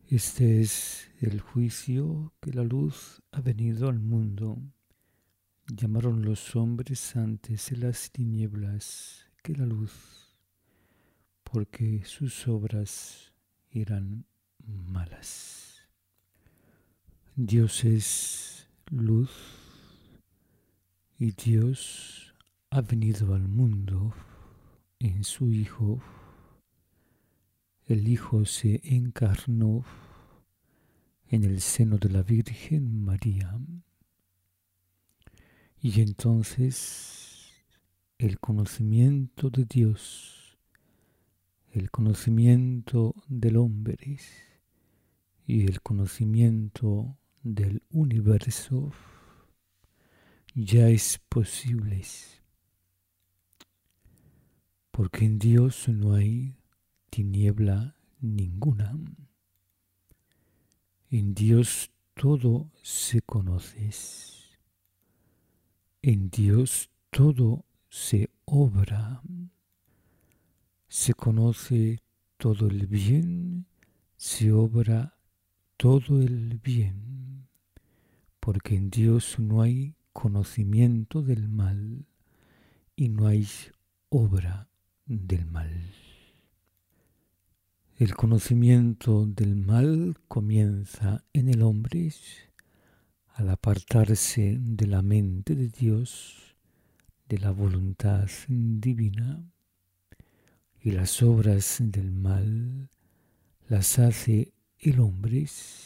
Este es el juicio que la luz ha venido al mundo. Llamaron los hombres antes de las tinieblas que la luz, porque sus obras eran malas. Dios es luz y Dios ha venido al mundo en su Hijo. El Hijo se encarnó en el seno de la Virgen María. Y entonces el conocimiento de Dios, el conocimiento del hombre y el conocimiento del universo ya es posible, porque en Dios no hay tiniebla ninguna. En Dios todo se conoce. En Dios todo se obra. Se conoce todo el bien, se obra todo el bien, porque en Dios no hay conocimiento del mal y no hay obra del mal. El conocimiento del mal comienza en el hombre al apartarse de la mente de Dios, de la voluntad divina, y las obras del mal las hace el hombre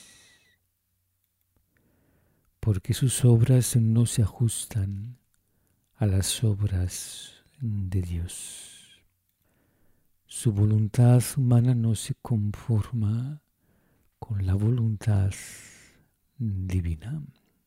porque sus obras no se ajustan a las obras de Dios. Su voluntad humana no se conforma con la voluntad divina.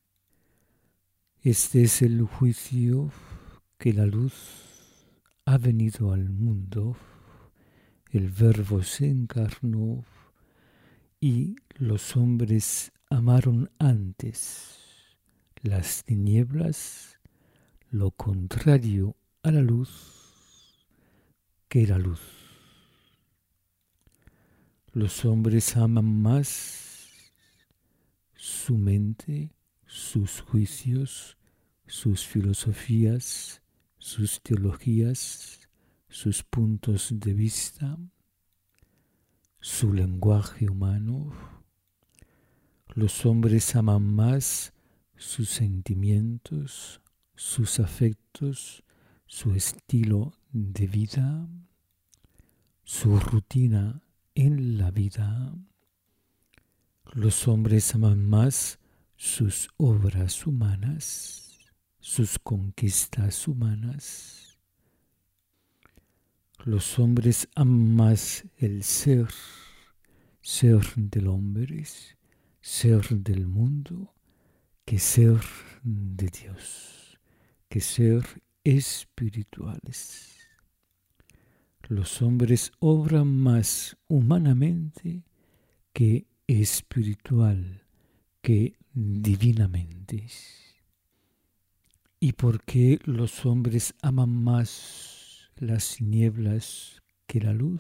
Este es el juicio que la luz ha venido al mundo. El Verbo se encarnó y los hombres amaron antes las tinieblas, lo contrario a la luz, que la luz. Los hombres aman más su mente, sus juicios, sus filosofías, sus teologías, sus puntos de vista, su lenguaje humano. Los hombres aman más sus sentimientos, sus afectos, su estilo de vida, su rutina en la vida. Los hombres aman más sus obras humanas, sus conquistas humanas. Los hombres aman más el ser del hombre, ser del mundo, que ser de Dios, que ser espirituales. Los hombres obran más humanamente que espiritual, que divinamente. ¿Y por qué los hombres aman más las tinieblas que la luz?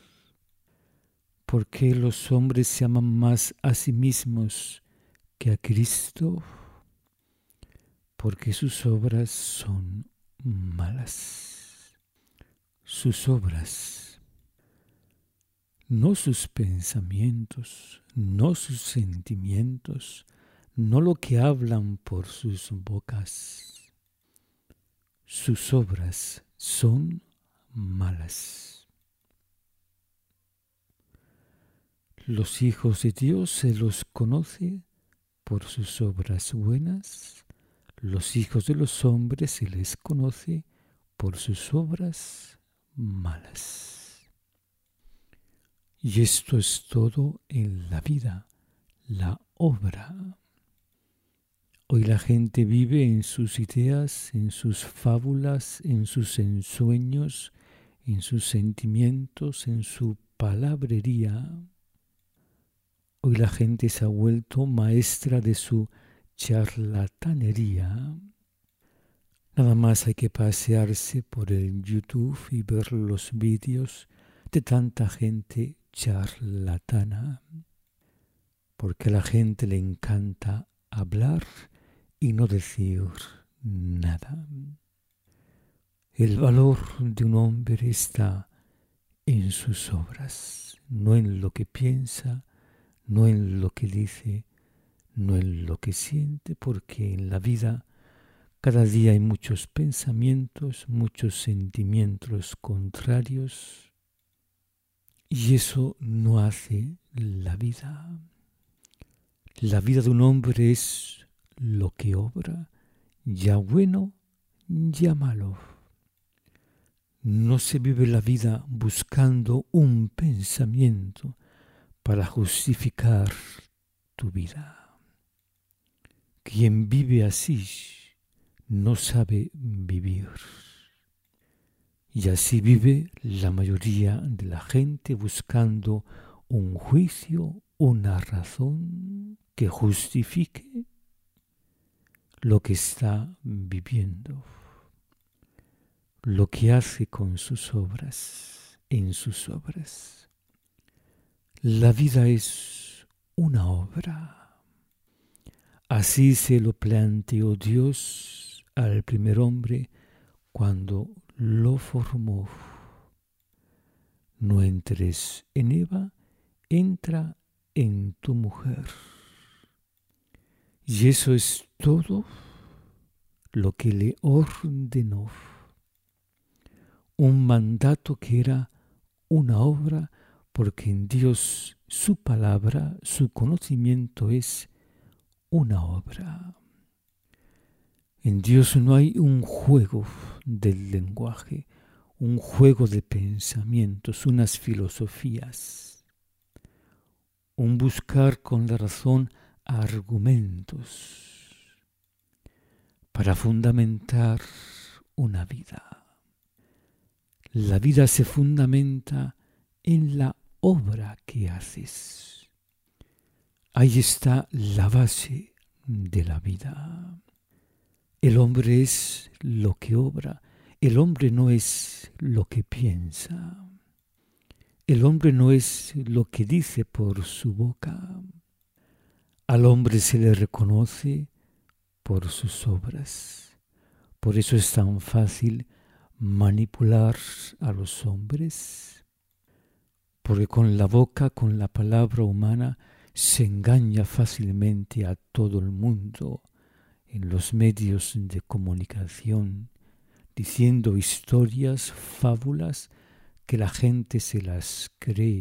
¿Por qué los hombres se aman más a sí mismos que a Cristo? Porque sus obras son malas. Sus obras, no sus pensamientos, no sus sentimientos, no lo que hablan por sus bocas. Sus obras son malas. Los hijos de Dios se los conoce por sus obras buenas. Los hijos de los hombres se les conoce por sus obras malas. Y esto es todo en la vida, la obra. Hoy la gente vive en sus ideas, en sus fábulas, en sus ensueños, en sus sentimientos, en su palabrería. Hoy la gente se ha vuelto maestra de su charlatanería. Nada más hay que pasearse por el YouTube y ver los vídeos de tanta gente charlatana. porque a la gente le encanta hablar y no decir nada. El valor de un hombre está en sus obras, no en lo que piensa, no en lo que dice, no en lo que siente, porque en la vida cada día hay muchos pensamientos, muchos sentimientos contrarios, y eso no hace la vida. La vida de un hombre es lo que obra, ya bueno, ya malo. No se vive la vida buscando un pensamiento para justificar tu vida. Quien vive así no sabe vivir. Y así vive la mayoría de la gente buscando un juicio, una razón que justifique lo que está viviendo, lo que hace con sus obras, en sus obras. La vida es una obra. Así se lo planteó Dios al primer hombre cuando lo formó. No entres en Eva, entra en tu mujer. Y eso es todo lo que le ordenó. Un mandato que era una obra, porque en Dios su palabra, su conocimiento es una obra. En Dios no hay un juego del lenguaje, un juego de pensamientos, unas filosofías, un buscar con la razón argumentos para fundamentar una vida. La vida se fundamenta en la obra que haces. Ahí está la base de la vida. El hombre es lo que obra, el hombre no es lo que piensa. El hombre no es lo que dice por su boca. Al hombre se le reconoce por sus obras. Por eso es tan fácil manipular a los hombres, porque con la boca, con la palabra humana, se engaña fácilmente a todo el mundo en los medios de comunicación, diciendo historias, fábulas, que la gente se las cree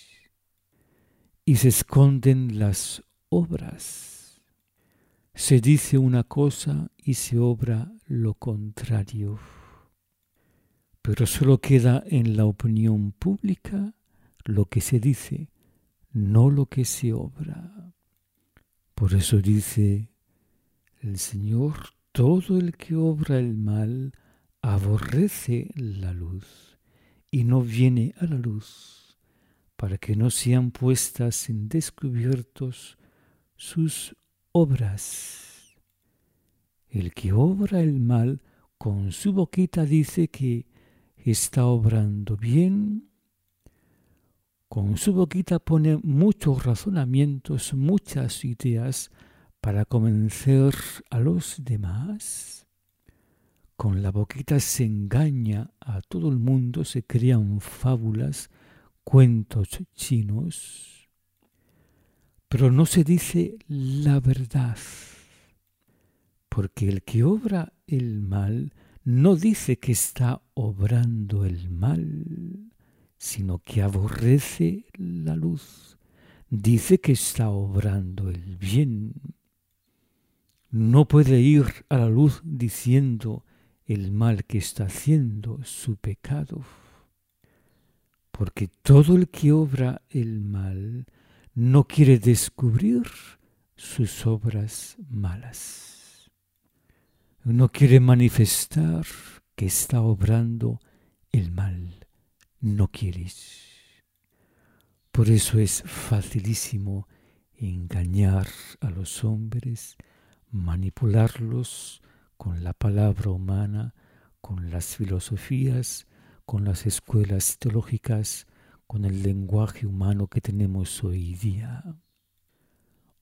y se esconden las obras. Se dice una cosa y se obra lo contrario, pero solo queda en la opinión pública lo que se dice, no lo que se obra. Por eso dice el Señor, todo el que obra el mal aborrece la luz y no viene a la luz, para que no sean puestas en descubiertos sus obras. El que obra el mal con su boquita dice que está obrando bien. Con su boquita pone muchos razonamientos, muchas ideas para convencer a los demás. Con la boquita se engaña a todo el mundo, se crean fábulas, cuentos chinos, pero no se dice la verdad, porque el que obra el mal no dice que está obrando el mal, sino que aborrece la luz, dice que está obrando el bien. No puede ir a la luz diciendo el mal que está haciendo, su pecado, porque todo el que obra el mal no quiere descubrir sus obras malas. No quiere manifestar que está obrando el mal. No quieres. Por eso es facilísimo engañar a los hombres, manipularlos con la palabra humana, con las filosofías, con las escuelas teológicas, con el lenguaje humano que tenemos hoy día.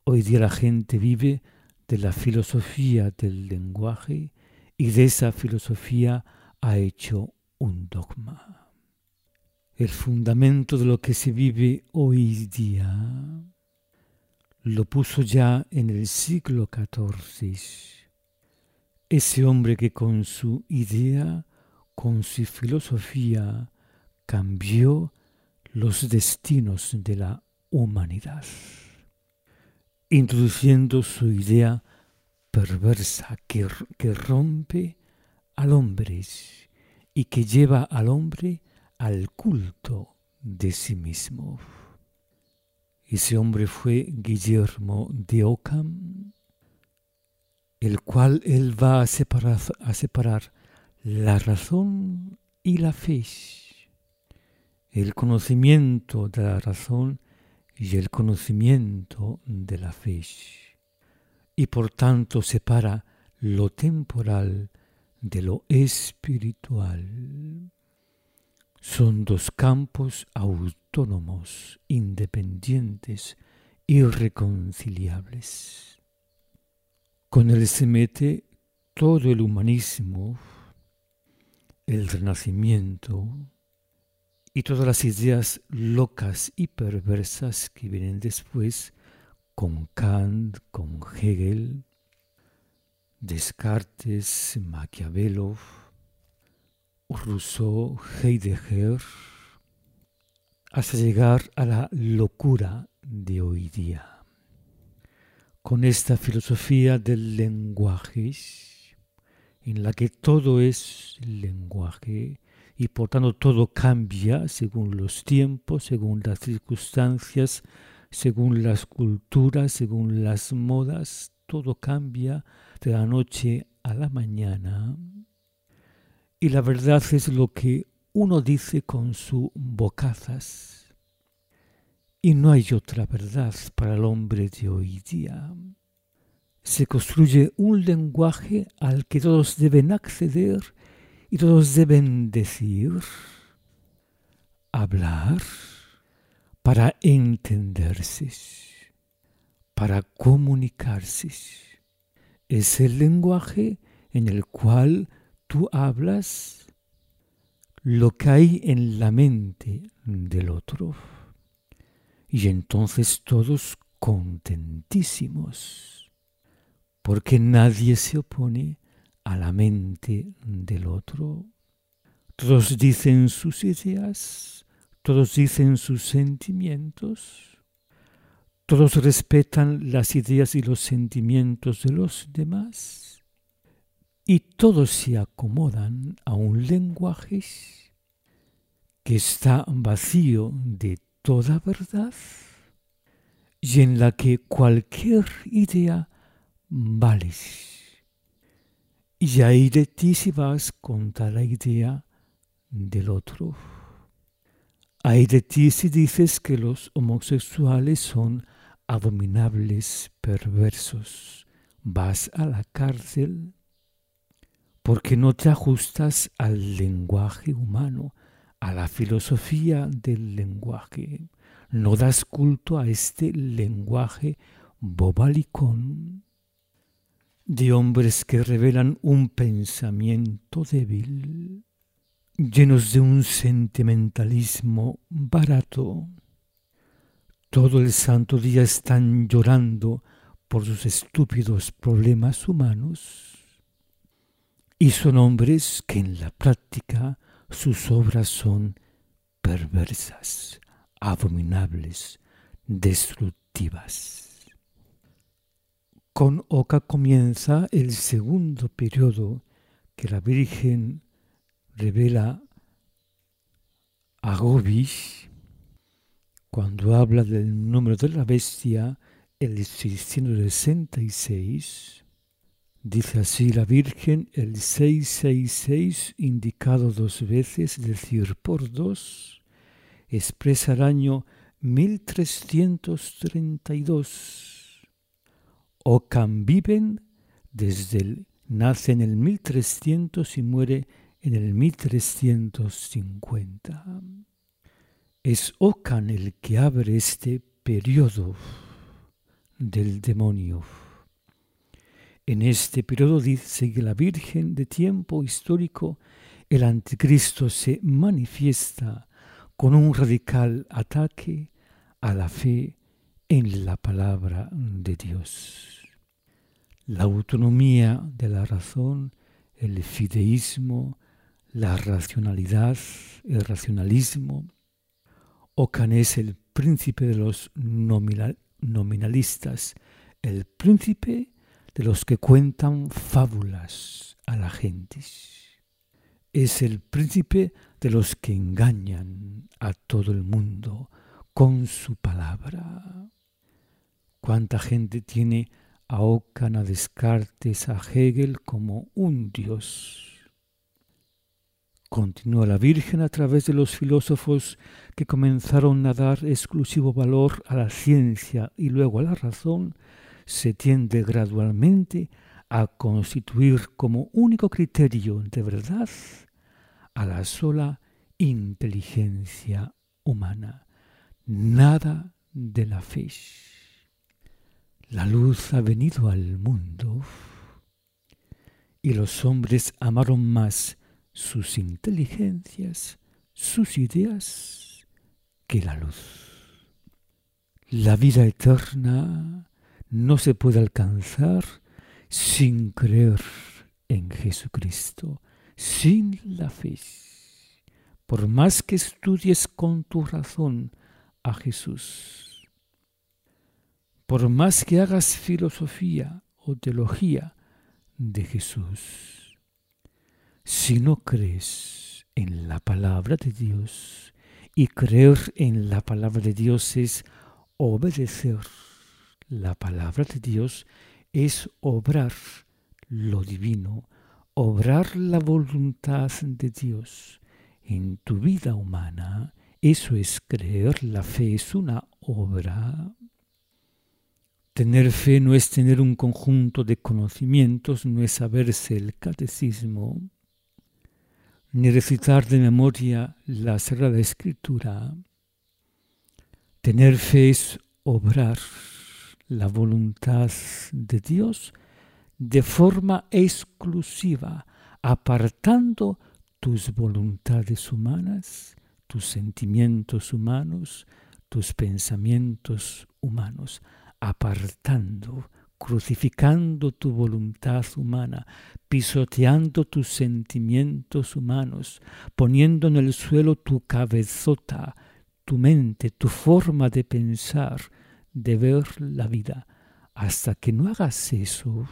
Hoy día la gente vive de la filosofía del lenguaje y de esa filosofía ha hecho un dogma. El fundamento de lo que se vive hoy día lo puso ya en el siglo XIV. Ese hombre que con su idea, con su filosofía, cambió los destinos de la humanidad, introduciendo su idea perversa que rompe al hombre y que lleva al hombre al culto de sí mismo. Ese hombre fue Guillermo de Ockham, el cual él va a separar la razón y la fe, el conocimiento de la razón y el conocimiento de la fe, y por tanto separa lo temporal de lo espiritual. Son dos campos autónomos, independientes, irreconciliables. Con él se mete todo el humanismo, el Renacimiento y todas las ideas locas y perversas que vienen después con Kant, con Hegel, Descartes, Maquiavelo, Rousseau, Heidegger, hasta llegar a la locura de hoy día. Con esta filosofía del lenguaje, en la que todo es lenguaje y por tanto todo cambia según los tiempos, según las circunstancias, según las culturas, según las modas, todo cambia de la noche a la mañana. Y la verdad es lo que uno dice con sus bocazas. Y no hay otra verdad para el hombre de hoy día. Se construye un lenguaje al que todos deben acceder y todos deben decir, hablar, para entenderse, para comunicarse. Es el lenguaje en el cual tú hablas lo que hay en la mente del otro. Y entonces todos contentísimos, porque nadie se opone a la mente del otro. Todos dicen sus ideas, todos dicen sus sentimientos, todos respetan las ideas y los sentimientos de los demás y todos se acomodan a un lenguaje que está vacío de toda verdad y en la que cualquier idea vale. Y hay de ti si vas contra la idea del otro. Hay de ti si dices que los homosexuales son abominables, perversos. Vas a la cárcel porque no te ajustas al lenguaje humano, a la filosofía del lenguaje. No das culto a este lenguaje bobalicón de hombres que revelan un pensamiento débil, llenos de un sentimentalismo barato. Todo el santo día están llorando por sus estúpidos problemas humanos y son hombres que en la práctica sus obras son perversas, abominables, destructivas. Con Oca comienza el segundo periodo que la Virgen revela a Gobish cuando habla del número de la bestia, el 666. Dice así la Virgen, el 666 indicado dos veces, es decir, por dos, expresa el año 1332. Ockham viven nace en el 1300 y muere en el 1350. Es Ockham el que abre este periodo del demonio. En este periodo, dice que la Virgen de tiempo histórico, el anticristo se manifiesta con un radical ataque a la fe en la palabra de Dios. La autonomía de la razón, el fideísmo, la racionalidad, el racionalismo. Ockham es el príncipe de los nominalistas, el príncipe de los que cuentan fábulas a la gente. Es el príncipe de los que engañan a todo el mundo con su palabra. ¿Cuánta gente tiene a Ockham, a Descartes, a Hegel como un dios? Continúa la Virgen a través de los filósofos que comenzaron a dar exclusivo valor a la ciencia y luego a la razón, se tiende gradualmente a constituir como único criterio de verdad a la sola inteligencia humana, nada de la fe. La luz ha venido al mundo y los hombres amaron más sus inteligencias, sus ideas, que la luz. La vida eterna no se puede alcanzar sin creer en Jesucristo, sin la fe. Por más que estudies con tu razón a Jesús, por más que hagas filosofía o teología de Jesús, si no crees en la palabra de Dios, y creer en la palabra de Dios es obedecer la palabra de Dios, es obrar lo divino, obrar la voluntad de Dios en tu vida humana. Eso es creer, la fe es una obra. Tener fe no es tener un conjunto de conocimientos, no es saberse el catecismo, ni recitar de memoria la Sagrada Escritura. Tener fe es obrar la voluntad de Dios de forma exclusiva, apartando tus voluntades humanas, tus sentimientos humanos, tus pensamientos humanos, apartando, crucificando tu voluntad humana, pisoteando tus sentimientos humanos, poniendo en el suelo tu cabezota, tu mente, tu forma de pensar, de ver la vida. Hasta que no hagas eso,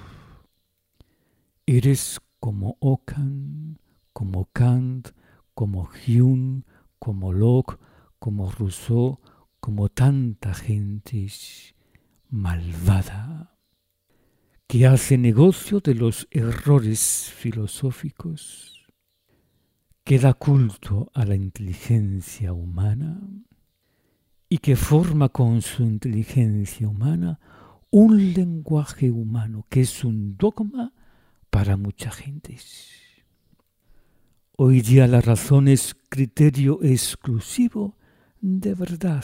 eres como Ockham, como Kant, como Hume, como Locke, como Rousseau, como tanta gente malvada que hace negocio de los errores filosóficos, que da culto a la inteligencia humana y que forma con su inteligencia humana un lenguaje humano que es un dogma para mucha gente. Hoy día la razón es criterio exclusivo de verdad.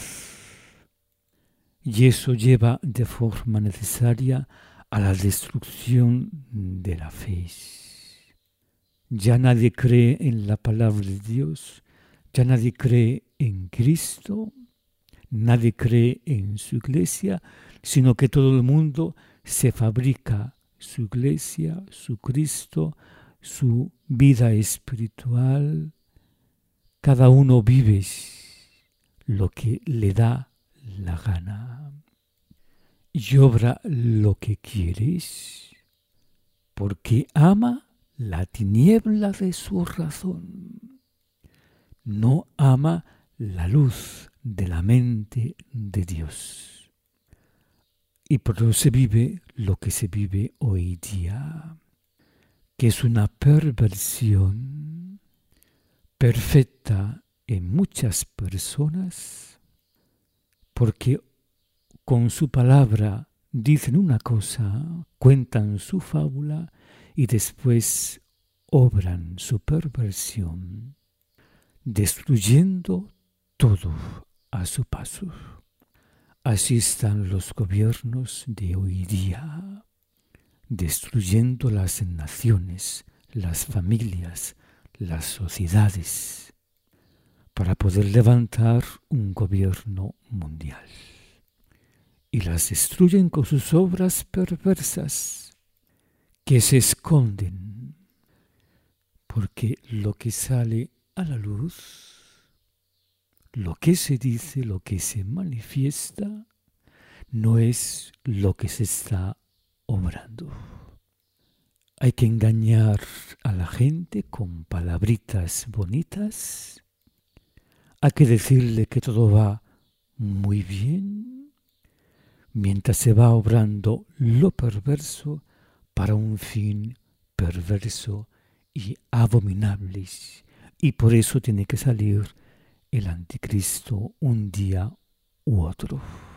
Y eso lleva de forma necesaria a la destrucción de la fe. Ya nadie cree en la palabra de Dios, ya nadie cree en Cristo, nadie cree en su iglesia, sino que todo el mundo se fabrica su iglesia, su Cristo, su vida espiritual. Cada uno vive lo que le da la gana y obra lo que quieres, porque ama la tiniebla de su razón, no ama la luz de la mente de Dios. Y por eso se vive lo que se vive hoy día, que es una perversión perfecta en muchas personas, porque con su palabra dicen una cosa, cuentan su fábula y después obran su perversión, destruyendo todo a su paso. Así están los gobiernos de hoy día, destruyendo las naciones, las familias, las sociedades, para poder levantar un gobierno mundial. Y las destruyen con sus obras perversas, que se esconden, porque lo que sale a la luz, lo que se dice, lo que se manifiesta, no es lo que se está obrando. Hay que engañar a la gente con palabritas bonitas. Hay que decirle que todo va muy bien, mientras se va obrando lo perverso para un fin perverso y abominable. Y por eso tiene que salir el anticristo un día u otro.